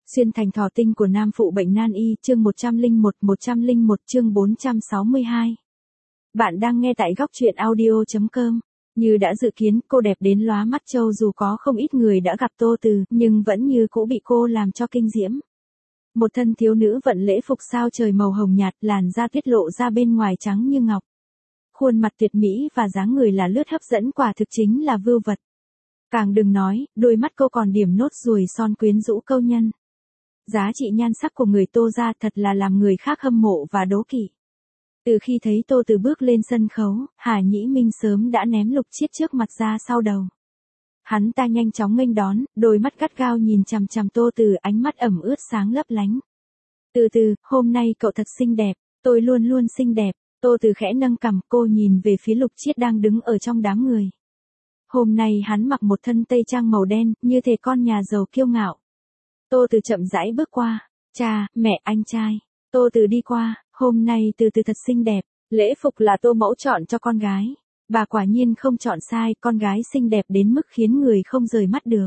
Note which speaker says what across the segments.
Speaker 1: Xuyên thành thỏ tinh của nam phụ bệnh nan y, chương 101 chương 462. Bạn đang nghe tại góc truyện audio.com. Như đã dự kiến, cô đẹp đến lóa mắt châu, dù có không ít người đã gặp Tô Từ, nhưng vẫn như cũ bị cô làm cho kinh diễm. Một thân thiếu nữ vận lễ phục sao trời màu hồng nhạt, làn da tiết lộ ra bên ngoài trắng như ngọc. Khuôn mặt tuyệt mỹ và dáng người là lướt hấp dẫn, quả thực chính là vưu vật. Càng đừng nói, đôi mắt cô còn điểm nốt ruồi son quyến rũ câu nhân. Giá trị nhan sắc của người Tô gia thật là làm người khác hâm mộ và đố kỵ. Từ khi thấy Tô Từ bước lên sân khấu, Hà Nhĩ Minh sớm đã ném Lục Chiết trước mặt ra sau đầu. Hắn ta nhanh chóng nghênh đón, đôi mắt gắt gao nhìn chằm chằm Tô Từ, ánh mắt ẩm ướt sáng lấp lánh. Từ Từ, hôm nay cậu thật xinh đẹp, tôi luôn luôn xinh đẹp. Tô Từ khẽ nâng cằm, cô nhìn về phía Lục Chiết đang đứng ở trong đám người. Hôm nay hắn mặc một thân tây trang màu đen, như thể con nhà giàu kiêu ngạo. Tô Từ chậm rãi bước qua. Cha, mẹ, anh trai. Tô Từ đi qua. Hôm nay Từ Từ thật xinh đẹp. Lễ phục là Tô mẫu chọn cho con gái. Bà quả nhiên không chọn sai, con gái xinh đẹp đến mức khiến người không rời mắt được.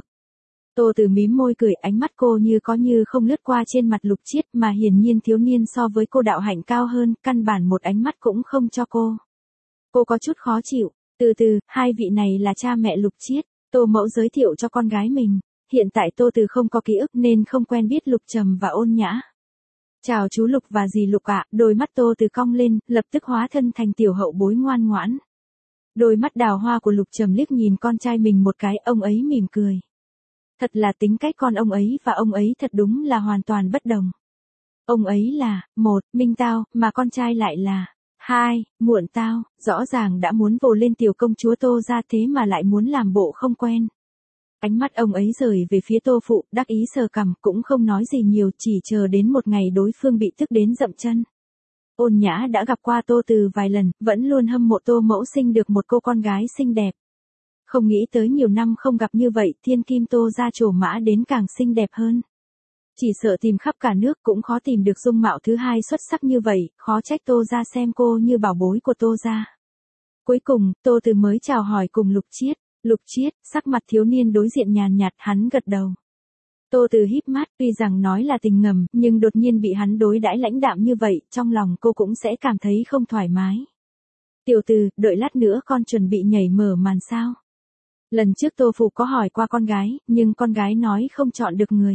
Speaker 1: Tô Từ mím môi cười, ánh mắt cô như có như không lướt qua trên mặt Lục Chiết, mà hiển nhiên thiếu niên so với cô đạo hạnh cao hơn, căn bản một ánh mắt cũng không cho cô. Cô có chút khó chịu. Từ Từ, hai vị này là cha mẹ Lục Chiết. Tô mẫu giới thiệu cho con gái mình. Hiện tại Tô Từ không có ký ức nên không quen biết Lục Trầm và Ôn Nhã. Chào chú Lục và dì Lục ạ. Đôi mắt Tô Từ cong lên, lập tức hóa thân thành tiểu hậu bối ngoan ngoãn. Đôi mắt đào hoa của Lục Trầm liếc nhìn con trai mình một cái, ông ấy mỉm cười. Thật là tính cách con ông ấy và ông ấy thật đúng là hoàn toàn bất đồng. Ông ấy là, 1, Minh Tao, mà con trai lại là 2, Muộn Tao, rõ ràng đã muốn vồ lên tiểu công chúa Tô gia thế mà lại muốn làm bộ không quen. Ánh mắt ông ấy rời về phía Tô phụ, đắc ý sờ cằm, cũng không nói gì nhiều, chỉ chờ đến một ngày đối phương bị tức đến dậm chân. Ôn Nhã đã gặp qua Tô Từ vài lần, vẫn luôn hâm mộ Tô mẫu sinh được một cô con gái xinh đẹp. Không nghĩ tới nhiều năm không gặp như vậy, thiên kim Tô gia trổ mã đến càng xinh đẹp hơn. Chỉ sợ tìm khắp cả nước cũng khó tìm được dung mạo thứ hai xuất sắc như vậy, khó trách Tô gia xem cô như bảo bối của Tô gia. Cuối cùng, Tô Từ mới chào hỏi cùng Lục Chiết. Lục Chiết, sắc mặt thiếu niên đối diện nhàn nhạt, hắn gật đầu. Tô Từ híp mắt, tuy rằng nói là tình ngầm, nhưng đột nhiên bị hắn đối đãi lãnh đạm như vậy, trong lòng cô cũng sẽ cảm thấy không thoải mái. Tiểu Từ, đợi lát nữa con chuẩn bị nhảy mở màn sao? Lần trước Tô Phụ có hỏi qua con gái, nhưng con gái nói không chọn được người.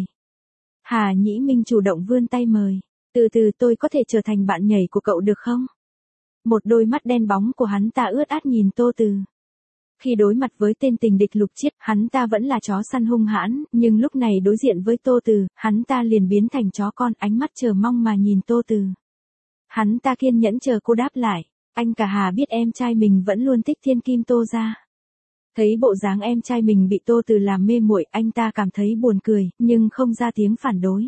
Speaker 1: Hà Nhĩ Minh chủ động vươn tay mời. Từ Từ, tôi có thể trở thành bạn nhảy của cậu được không? Một đôi mắt đen bóng của hắn ta ướt át nhìn Tô Từ. Khi đối mặt với tên tình địch Lục Chiết, hắn ta vẫn là chó săn hung hãn, nhưng lúc này đối diện với Tô Từ, hắn ta liền biến thành chó con, ánh mắt chờ mong mà nhìn Tô Từ. Hắn ta kiên nhẫn chờ cô đáp lại. Anh cả Hà biết em trai mình vẫn luôn thích thiên kim Tô gia. Thấy bộ dáng em trai mình bị Tô Từ làm mê muội, anh ta cảm thấy buồn cười, nhưng không ra tiếng phản đối.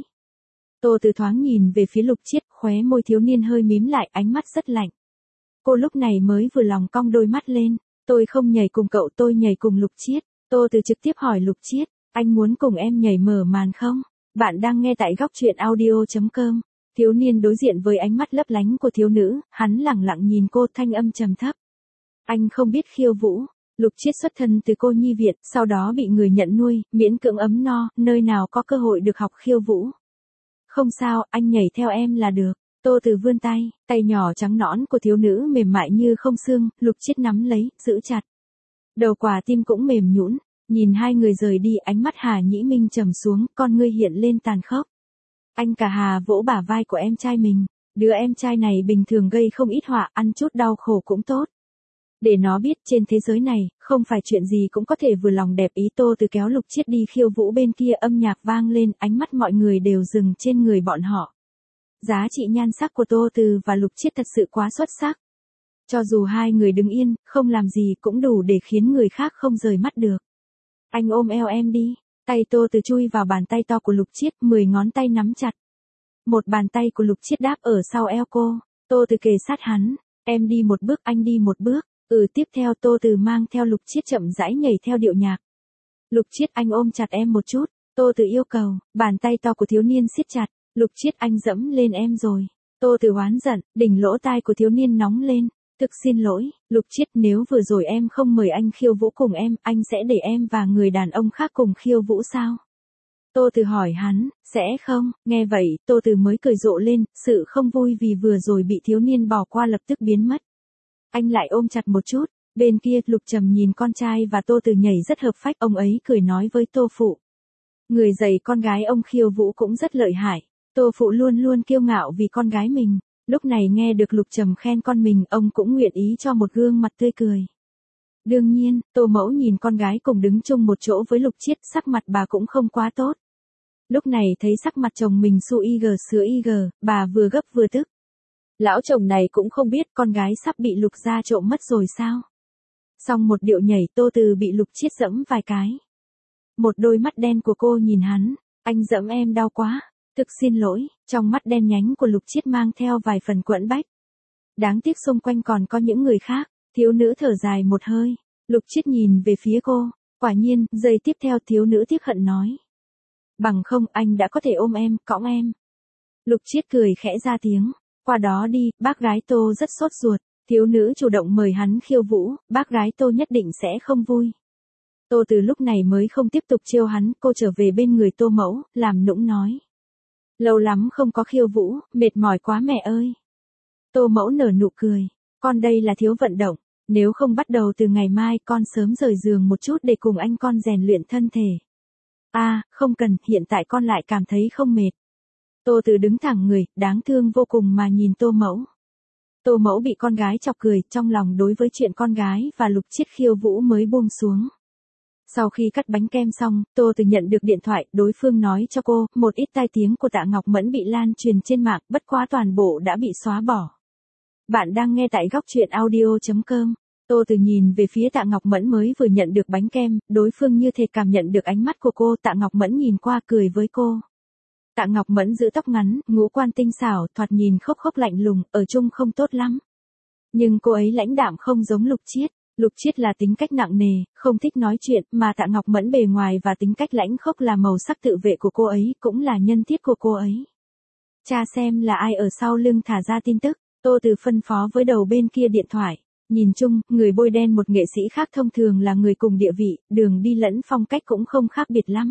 Speaker 1: Tô Từ thoáng nhìn về phía Lục Chiết, khóe môi thiếu niên hơi mím lại, ánh mắt rất lạnh. Cô lúc này mới vừa lòng cong đôi mắt lên. Tôi không nhảy cùng cậu, tôi nhảy cùng Lục Chiết. Tô Từ trực tiếp hỏi Lục Chiết, anh muốn cùng em nhảy mở màn không? Bạn đang nghe tại góc truyện audio.com. Thiếu niên đối diện với ánh mắt lấp lánh của thiếu nữ, hắn lẳng lặng nhìn cô, thanh âm trầm thấp. Anh không biết khiêu vũ. Lục Chiết xuất thân từ cô nhi viện, sau đó bị người nhận nuôi, miễn cưỡng ấm no, nơi nào có cơ hội được học khiêu vũ. Không sao, anh nhảy theo em là được. Tô Từ vươn tay, tay nhỏ trắng nõn của thiếu nữ mềm mại như không xương, Lục Chiết nắm lấy, giữ chặt. Đầu quả tim cũng mềm nhũn, nhìn hai người rời đi, ánh mắt Hà Nhĩ Minh trầm xuống, con ngươi hiện lên tàn khốc. Anh cả Hà vỗ bả vai của em trai mình, đứa em trai này bình thường gây không ít họa, ăn chút đau khổ cũng tốt. Để nó biết trên thế giới này, không phải chuyện gì cũng có thể vừa lòng đẹp ý. Tô Từ kéo Lục Chiết đi khiêu vũ, bên kia âm nhạc vang lên, ánh mắt mọi người đều dừng trên người bọn họ. Giá trị nhan sắc của Tô Từ và Lục Chiết thật sự quá xuất sắc. Cho dù hai người đứng yên, không làm gì cũng đủ để khiến người khác không rời mắt được. Anh ôm eo em đi. Tay Tô Từ chui vào bàn tay to của Lục Chiết, 10 ngón tay nắm chặt. Một bàn tay của Lục Chiết đáp ở sau eo cô. Tô Từ kề sát hắn. Em đi một bước, anh đi một bước. Tiếp theo Tô Từ mang theo Lục Chiết chậm rãi nhảy theo điệu nhạc. Lục Chiết, anh ôm chặt em một chút. Tô Từ yêu cầu. Bàn tay to của thiếu niên siết chặt. Lục Chiết, anh dẫm lên em rồi. Tô Từ oán giận, đỉnh lỗ tai của thiếu niên nóng lên. Thực xin lỗi, Lục Chiết, nếu vừa rồi em không mời anh khiêu vũ cùng em, anh sẽ để em và người đàn ông khác cùng khiêu vũ sao? Tô Từ hỏi hắn, sẽ không, nghe vậy, Tô Từ mới cười rộ lên, sự không vui vì vừa rồi bị thiếu niên bỏ qua lập tức biến mất. Anh lại ôm chặt một chút, bên kia Lục Trầm nhìn con trai và Tô Từ nhảy rất hợp phách, ông ấy cười nói với Tô Phụ. Người dạy con gái ông khiêu vũ cũng rất lợi hại, Tô Phụ luôn luôn kiêu ngạo vì con gái mình, lúc này nghe được Lục Trầm khen con mình, ông cũng nguyện ý cho một gương mặt tươi cười. Đương nhiên, Tô Mẫu nhìn con gái cùng đứng chung một chỗ với Lục Chiết, sắc mặt bà cũng không quá tốt. Lúc này thấy sắc mặt chồng mình su y gờ sữa y gờ, bà vừa gấp vừa tức. Lão chồng này cũng không biết con gái sắp bị Lục gia trộm mất rồi sao. Xong một điệu nhảy, Tô Từ bị Lục Chiết giẫm vài cái. Một đôi mắt đen của cô nhìn hắn, anh giẫm em đau quá, thực xin lỗi, trong mắt đen nhánh của Lục Chiết mang theo vài phần quẫn bách. Đáng tiếc xung quanh còn có những người khác, thiếu nữ thở dài một hơi, Lục Chiết nhìn về phía cô, quả nhiên, giây tiếp theo thiếu nữ tiếc hận nói. Bằng không anh đã có thể ôm em, cõng em. Lục Chiết cười khẽ ra tiếng, qua đó đi, bác gái Tô rất sốt ruột, thiếu nữ chủ động mời hắn khiêu vũ, bác gái Tô nhất định sẽ không vui. Tô Từ lúc này mới không tiếp tục trêu hắn, cô trở về bên người Tô Mẫu, làm nũng nói. Lâu lắm không có khiêu vũ, mệt mỏi quá mẹ ơi. Tô Mẫu nở nụ cười, con đây là thiếu vận động, nếu không bắt đầu từ ngày mai con sớm rời giường một chút để cùng anh con rèn luyện thân thể. Không cần, hiện tại con lại cảm thấy không mệt. Tô Từ đứng thẳng người, đáng thương vô cùng mà nhìn Tô Mẫu. Tô Mẫu bị con gái chọc cười, trong lòng đối với chuyện con gái và Lục Chiết khiêu vũ mới buông xuống. Sau khi cắt bánh kem xong, Tô Từ nhận được điện thoại, đối phương nói cho cô, một ít tai tiếng của Tạ Ngọc Mẫn bị lan truyền trên mạng, bất quá toàn bộ đã bị xóa bỏ. Bạn đang nghe tại góc truyện audio.com. Tô Từ nhìn về phía Tạ Ngọc Mẫn mới vừa nhận được bánh kem, đối phương như thể cảm nhận được ánh mắt của cô, Tạ Ngọc Mẫn nhìn qua cười với cô. Tạ Ngọc Mẫn giữ tóc ngắn, ngũ quan tinh xảo, thoạt nhìn khốc khốc lạnh lùng, ở chung không tốt lắm. Nhưng cô ấy lãnh đạm không giống Lục Chiết. Lục Chiết là tính cách nặng nề, không thích nói chuyện, mà Tạ Ngọc Mẫn bề ngoài và tính cách lãnh khốc là màu sắc tự vệ của cô ấy, cũng là nhân thiết của cô ấy. Tra xem là ai ở sau lưng thả ra tin tức, Tô Từ phân phó với đầu bên kia điện thoại. Nhìn chung, người bôi đen một nghệ sĩ khác thông thường là người cùng địa vị, đường đi lẫn phong cách cũng không khác biệt lắm.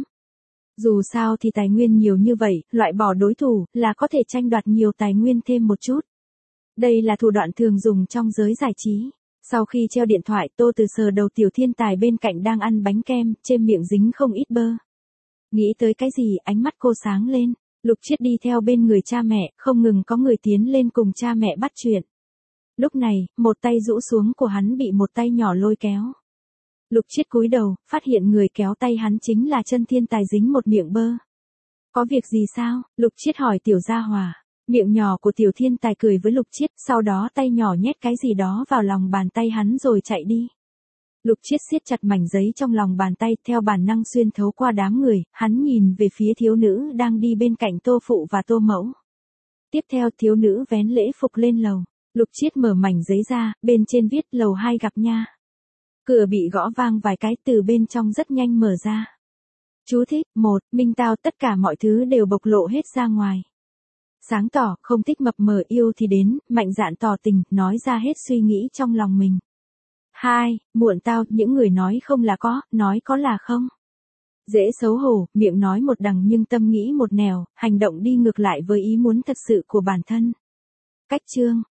Speaker 1: Dù sao thì tài nguyên nhiều như vậy, loại bỏ đối thủ, là có thể tranh đoạt nhiều tài nguyên thêm một chút. Đây là thủ đoạn thường dùng trong giới giải trí. Sau khi treo điện thoại, Tô Từ sờ đầu tiểu thiên tài bên cạnh đang ăn bánh kem, trên miệng dính không ít bơ. Nghĩ tới cái gì, ánh mắt cô sáng lên. Lục Chiết đi theo bên người cha mẹ, không ngừng có người tiến lên cùng cha mẹ bắt chuyện. Lúc này, một tay rũ xuống của hắn bị một tay nhỏ lôi kéo. Lục Chiết cúi đầu, phát hiện người kéo tay hắn chính là chân thiên tài dính một miệng bơ. Có việc gì sao? Lục Chiết hỏi tiểu gia hòa. Miệng nhỏ của tiểu thiên tài cười với Lục Chiết, sau đó tay nhỏ nhét cái gì đó vào lòng bàn tay hắn rồi chạy đi. Lục Chiết siết chặt mảnh giấy trong lòng bàn tay, theo bản năng xuyên thấu qua đám người, hắn nhìn về phía thiếu nữ đang đi bên cạnh Tô Phụ và Tô Mẫu. Tiếp theo thiếu nữ vén lễ phục lên lầu, Lục Chiết mở mảnh giấy ra, bên trên viết lầu 2 gặp nha. Cửa bị gõ vang vài cái, từ bên trong rất nhanh mở ra. Chú thích, 1, minh tao tất cả mọi thứ đều bộc lộ hết ra ngoài. Sáng tỏ, không thích mập mờ, yêu thì đến, mạnh dạn tỏ tình, nói ra hết suy nghĩ trong lòng mình. 2, muộn tao, những người nói không là có, nói có là không. Dễ xấu hổ, miệng nói một đằng nhưng tâm nghĩ một nẻo, hành động đi ngược lại với ý muốn thật sự của bản thân. Cách chương,